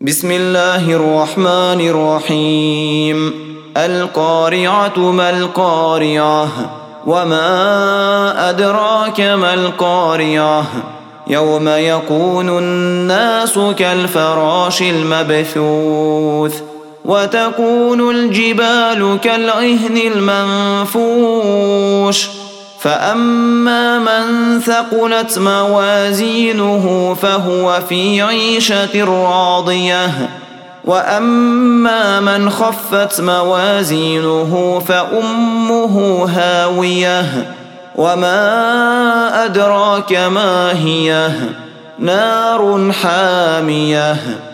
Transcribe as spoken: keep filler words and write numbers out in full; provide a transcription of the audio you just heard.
بسم الله الرحمن الرحيم القارعة ما القارعة وما أدراك ما القارعة يوم يكون الناس كالفراش المبثوث وتكون الجبال كالعهن المنفوش فأما من ثقلت موازينه فهو في عيشة راضية وأما من خفت موازينه فأمه هاوية وما أدراك ما هي نار حامية